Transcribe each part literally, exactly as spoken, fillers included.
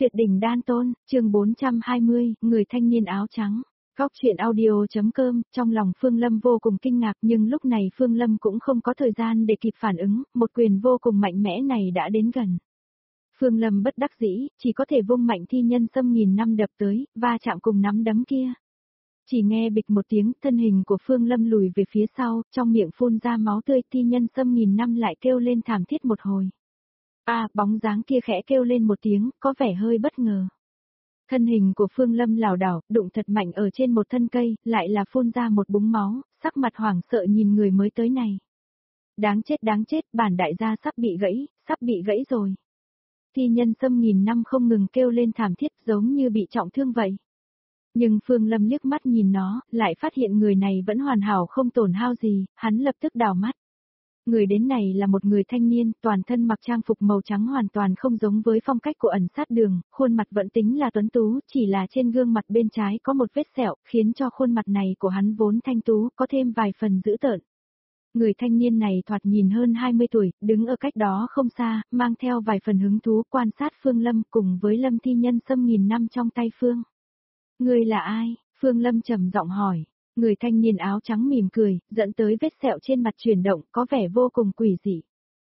Tuyệt đỉnh đan tôn, chương bốn trăm hai mươi, người thanh niên áo trắng. Góc truyện audio.com, trong lòng Phương Lâm vô cùng kinh ngạc nhưng lúc này Phương Lâm cũng không có thời gian để kịp phản ứng, một quyền vô cùng mạnh mẽ này đã đến gần. Phương Lâm bất đắc dĩ, chỉ có thể vung mạnh thi nhân xâm nghìn năm đập tới, va chạm cùng nắm đấm kia. Chỉ nghe bịch một tiếng, thân hình của Phương Lâm lùi về phía sau, trong miệng phun ra máu tươi, thi nhân xâm nghìn năm lại kêu lên thảm thiết một hồi. A, à, bóng dáng kia khẽ kêu lên một tiếng, có vẻ hơi bất ngờ. Thân hình của Phương Lâm lảo đảo, đụng thật mạnh ở trên một thân cây, lại là phun ra một búng máu, sắc mặt hoảng sợ nhìn người mới tới này. Đáng chết đáng chết, bản đại gia sắp bị gãy, sắp bị gãy rồi. Thi nhân xâm nghìn năm không ngừng kêu lên thảm thiết giống như bị trọng thương vậy. Nhưng Phương Lâm liếc mắt nhìn nó, lại phát hiện người này vẫn hoàn hảo không tổn hao gì, hắn lập tức đảo mắt. Người đến này là một người thanh niên, toàn thân mặc trang phục màu trắng hoàn toàn không giống với phong cách của ẩn sát đường, khuôn mặt vẫn tính là tuấn tú, chỉ là trên gương mặt bên trái có một vết sẹo, khiến cho khuôn mặt này của hắn vốn thanh tú, có thêm vài phần dữ tợn. Người thanh niên này thoạt nhìn hơn hai mươi tuổi, đứng ở cách đó không xa, mang theo vài phần hứng thú quan sát Phương Lâm cùng với Lâm thi nhân xâm nghìn năm trong tay Phương. Người là ai? Phương Lâm trầm giọng hỏi. Người thanh niên áo trắng mỉm cười, dẫn tới vết sẹo trên mặt chuyển động, có vẻ vô cùng quỷ dị.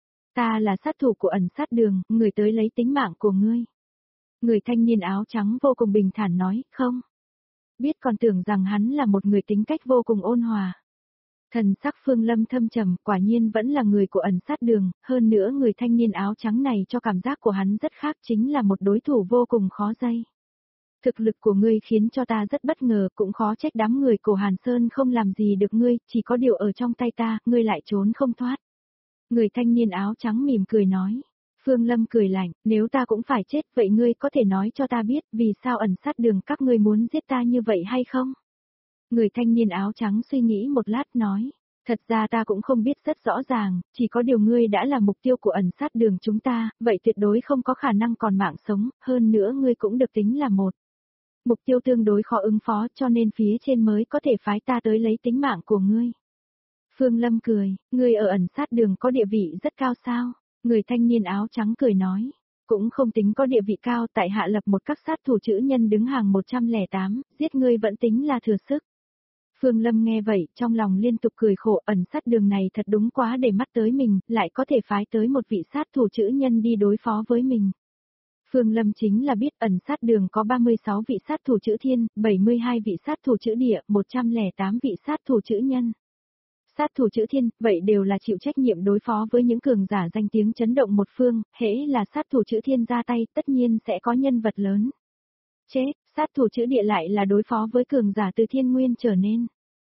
Ta là sát thủ của ẩn sát đường, người tới lấy tính mạng của ngươi. Người thanh niên áo trắng vô cùng bình thản nói, không. Biết còn tưởng rằng hắn là một người tính cách vô cùng ôn hòa. Thần sắc Phương Lâm thâm trầm, quả nhiên vẫn là người của ẩn sát đường, hơn nữa người thanh niên áo trắng này cho cảm giác của hắn rất khác, chính là một đối thủ vô cùng khó dây. Thực lực của ngươi khiến cho ta rất bất ngờ, cũng khó trách đám người của Hàn Sơn không làm gì được ngươi, chỉ có điều ở trong tay ta, ngươi lại trốn không thoát. Người thanh niên áo trắng mỉm cười nói. Phương Lâm cười lạnh, nếu ta cũng phải chết, vậy ngươi có thể nói cho ta biết vì sao ẩn sát đường các ngươi muốn giết ta như vậy hay không? Người thanh niên áo trắng suy nghĩ một lát nói. Thật ra ta cũng không biết rất rõ ràng, chỉ có điều ngươi đã là mục tiêu của ẩn sát đường chúng ta, vậy tuyệt đối không có khả năng còn mạng sống, hơn nữa ngươi cũng được tính là một mục tiêu tương đối khó ứng phó cho nên phía trên mới có thể phái ta tới lấy tính mạng của ngươi. Phương Lâm cười, ngươi ở ẩn sát đường có địa vị rất cao sao? Người thanh niên áo trắng cười nói, cũng không tính có địa vị cao, tại hạ lập một các sát thủ chữ nhân đứng hàng một trăm lẻ tám, giết ngươi vẫn tính là thừa sức. Phương Lâm nghe vậy, trong lòng liên tục cười khổ, ẩn sát đường này thật đúng quá để mắt tới mình, lại có thể phái tới một vị sát thủ chữ nhân đi đối phó với mình. Phương Lâm chính là biết ẩn sát đường có ba mươi sáu vị sát thủ chữ thiên, bảy mươi hai vị sát thủ chữ địa, một trăm lẻ tám vị sát thủ chữ nhân. Sát thủ chữ thiên, vậy đều là chịu trách nhiệm đối phó với những cường giả danh tiếng chấn động một phương, hễ là sát thủ chữ thiên ra tay, tất nhiên sẽ có nhân vật lớn. Chết, sát thủ chữ địa lại là đối phó với cường giả từ thiên nguyên trở nên.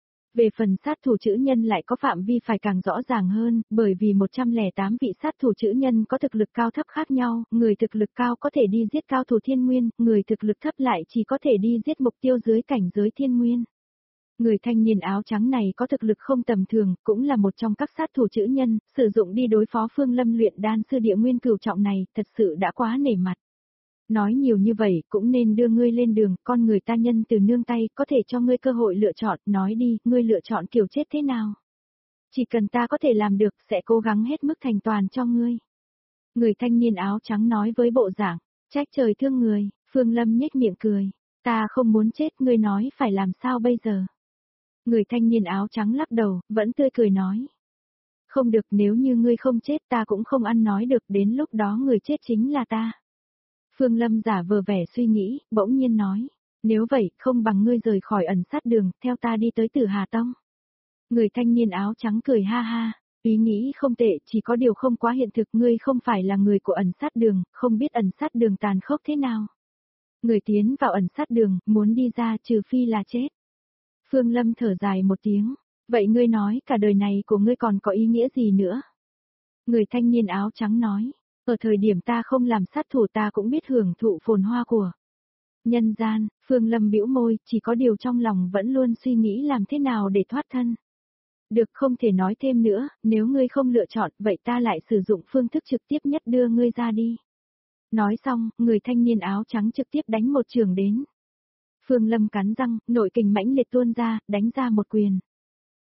Về phần sát thủ chữ nhân lại có phạm vi phải càng rõ ràng hơn, bởi vì một trăm lẻ tám vị sát thủ chữ nhân có thực lực cao thấp khác nhau, người thực lực cao có thể đi giết cao thủ thiên nguyên, người thực lực thấp lại chỉ có thể đi giết mục tiêu dưới cảnh giới thiên nguyên. Người thanh niên áo trắng này có thực lực không tầm thường, cũng là một trong các sát thủ chữ nhân, sử dụng đi đối phó Phương Lâm luyện đan sư địa nguyên cửu trọng này, thật sự đã quá nể mặt. Nói nhiều như vậy, cũng nên đưa ngươi lên đường, con người ta nhân từ nương tay, có thể cho ngươi cơ hội lựa chọn, nói đi, ngươi lựa chọn kiểu chết thế nào? Chỉ cần ta có thể làm được, sẽ cố gắng hết mức thành toàn cho ngươi. Người thanh niên áo trắng nói với bộ dạng, trách trời thương người, Phương Lâm nhếch miệng cười, ta không muốn chết, ngươi nói phải làm sao bây giờ? Người thanh niên áo trắng lắc đầu, vẫn tươi cười nói. Không được, nếu như ngươi không chết ta cũng không ăn nói được, đến lúc đó người chết chính là ta. Phương Lâm giả vờ vẻ suy nghĩ, bỗng nhiên nói, nếu vậy, không bằng ngươi rời khỏi ẩn sát đường, theo ta đi tới Tử Hà Tông. Người thanh niên áo trắng cười ha ha, ý nghĩ không tệ, chỉ có điều không quá hiện thực, ngươi không phải là người của ẩn sát đường, không biết ẩn sát đường tàn khốc thế nào. Người tiến vào ẩn sát đường, muốn đi ra trừ phi là chết. Phương Lâm thở dài một tiếng, vậy ngươi nói cả đời này của ngươi còn có ý nghĩa gì nữa? Người thanh niên áo trắng nói. Ở thời điểm ta không làm sát thủ ta cũng biết hưởng thụ phồn hoa của nhân gian, Phương Lâm bĩu môi, chỉ có điều trong lòng vẫn luôn suy nghĩ làm thế nào để thoát thân. Được, không thể nói thêm nữa, nếu ngươi không lựa chọn, vậy ta lại sử dụng phương thức trực tiếp nhất đưa ngươi ra đi. Nói xong, người thanh niên áo trắng trực tiếp đánh một trường đến. Phương Lâm cắn răng, nội kình mãnh liệt tuôn ra, đánh ra một quyền.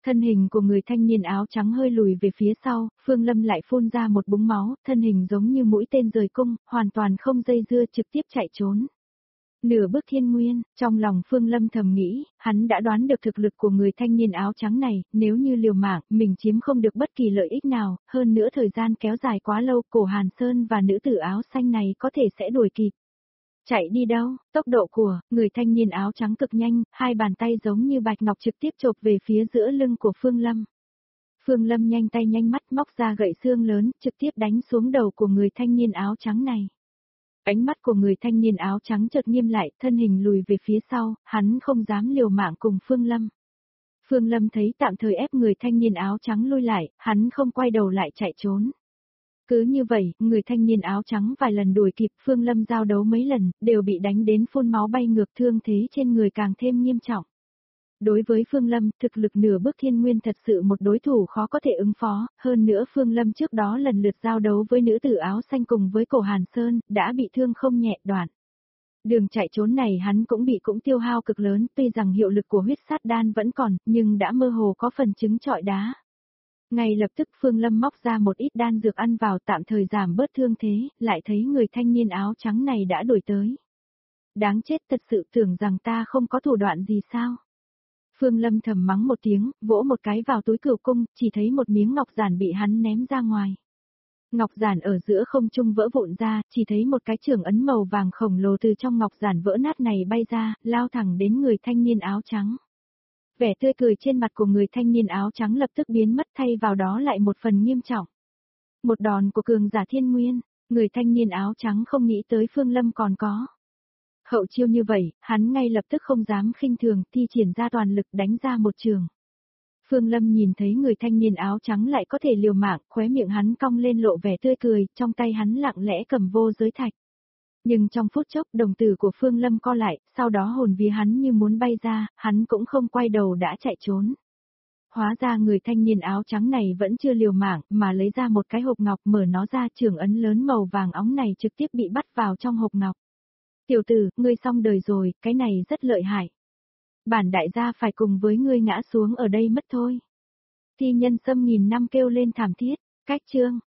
Thân hình của người thanh niên áo trắng hơi lùi về phía sau, Phương Lâm lại phun ra một búng máu, thân hình giống như mũi tên rời cung, hoàn toàn không dây dưa trực tiếp chạy trốn. Nửa bước thiên nguyên, trong lòng Phương Lâm thầm nghĩ, hắn đã đoán được thực lực của người thanh niên áo trắng này, nếu như liều mạng, mình chiếm không được bất kỳ lợi ích nào, hơn nữa thời gian kéo dài quá lâu, cổ Hàn Sơn và nữ tử áo xanh này có thể sẽ đuổi kịp. Chạy đi đâu, tốc độ của, người thanh niên áo trắng cực nhanh, hai bàn tay giống như bạch ngọc trực tiếp chộp về phía giữa lưng của Phương Lâm. Phương Lâm nhanh tay nhanh mắt móc ra gậy xương lớn, trực tiếp đánh xuống đầu của người thanh niên áo trắng này. Ánh mắt của người thanh niên áo trắng chợt nghiêm lại, thân hình lùi về phía sau, hắn không dám liều mạng cùng Phương Lâm. Phương Lâm thấy tạm thời ép người thanh niên áo trắng lui lại, hắn không quay đầu lại chạy trốn. Cứ như vậy, người thanh niên áo trắng vài lần đuổi kịp Phương Lâm giao đấu mấy lần, đều bị đánh đến phun máu bay ngược, thương thế trên người càng thêm nghiêm trọng. Đối với Phương Lâm, thực lực nửa bước thiên nguyên thật sự một đối thủ khó có thể ứng phó, hơn nữa Phương Lâm trước đó lần lượt giao đấu với nữ tử áo xanh cùng với cổ Hàn Sơn, đã bị thương không nhẹ đoạn. Đường chạy trốn này hắn cũng bị cũng tiêu hao cực lớn, tuy rằng hiệu lực của huyết sát đan vẫn còn, nhưng đã mơ hồ có phần trứng trọi đá. Ngay lập tức Phương Lâm móc ra một ít đan dược ăn vào tạm thời giảm bớt thương thế, lại thấy người thanh niên áo trắng này đã đuổi tới. Đáng chết, thật sự tưởng rằng ta không có thủ đoạn gì sao? Phương Lâm thầm mắng một tiếng, vỗ một cái vào túi cửu cung, chỉ thấy một miếng ngọc giản bị hắn ném ra ngoài. Ngọc giản ở giữa không trung vỡ vụn ra, chỉ thấy một cái trường ấn màu vàng khổng lồ từ trong ngọc giản vỡ nát này bay ra, lao thẳng đến người thanh niên áo trắng. Vẻ tươi cười trên mặt của người thanh niên áo trắng lập tức biến mất, thay vào đó lại một phần nghiêm trọng. Một đòn của cường giả thiên nguyên, người thanh niên áo trắng không nghĩ tới Phương Lâm còn có. Hậu chiêu như vậy, hắn ngay lập tức không dám khinh thường, thi triển ra toàn lực đánh ra một trường. Phương Lâm nhìn thấy người thanh niên áo trắng lại có thể liều mạng, khóe miệng hắn cong lên lộ vẻ tươi cười, trong tay hắn lặng lẽ cầm vô giới thạch. Nhưng trong phút chốc đồng tử của Phương Lâm co lại, sau đó hồn vía hắn như muốn bay ra, hắn cũng không quay đầu đã chạy trốn. Hóa ra người thanh niên áo trắng này vẫn chưa liều mạng, mà lấy ra một cái hộp ngọc, mở nó ra, trường ấn lớn màu vàng óng này trực tiếp bị bắt vào trong hộp ngọc. Tiểu tử, ngươi xong đời rồi, cái này rất lợi hại. Bản đại gia phải cùng với ngươi ngã xuống ở đây mất thôi. Thi Nhân Sâm nghìn năm kêu lên thảm thiết, cách chương.